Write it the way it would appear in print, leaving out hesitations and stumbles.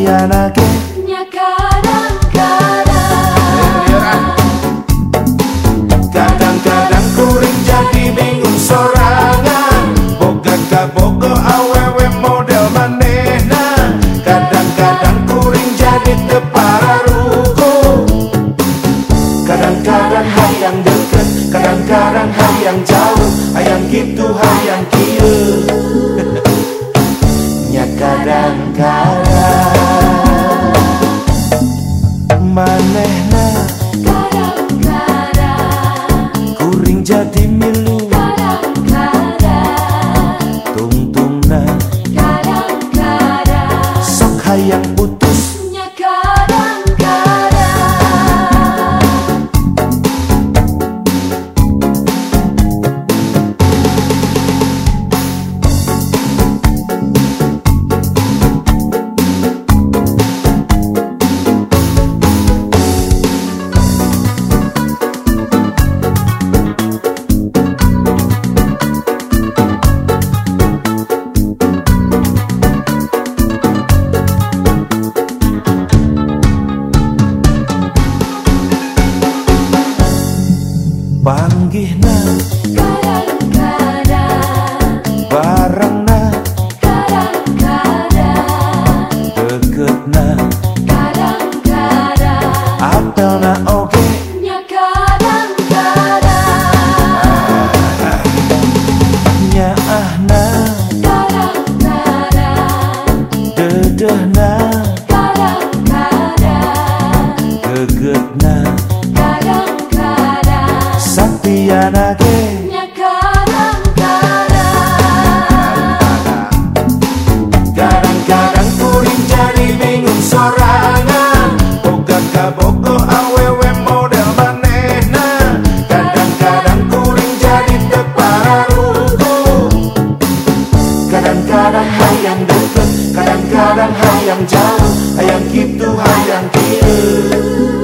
anake nya kadang-kadang. Kadang-kadang kuring jadi bingung sorangan, boga kabogo awewe model manehna. Kadang-kadang kuring jadi tepararuko, kadang-kadang hayang deket, kadang-kadang hayang jauh, hayang gitu hayang kieu. Nya kadang-kadang manehna Kadang-kadang, kuring jadi milu, kadang-kadang, tungtungna kadang-kadang, sok hayang putus. nya kadang-kadang. Panggihna Kadang-kadang, barengna, kadang-kadang, deketna kadang-kadang, apelna oge. nya kadang-kadang, Nyaahna kadang-kadang, dedehna kadang-kadang, gegetna kadang-kadang, sapianake. nya kadang-kadang. Kadang-kadang kuring jadi bingung sorangan, boga kabogo awewe model manehna. Kadang-kadang kuring jadi tepararuko, kadang-kadang hayang deket, kadang-kadang hayang jauh, hayang gitu hayang kieu.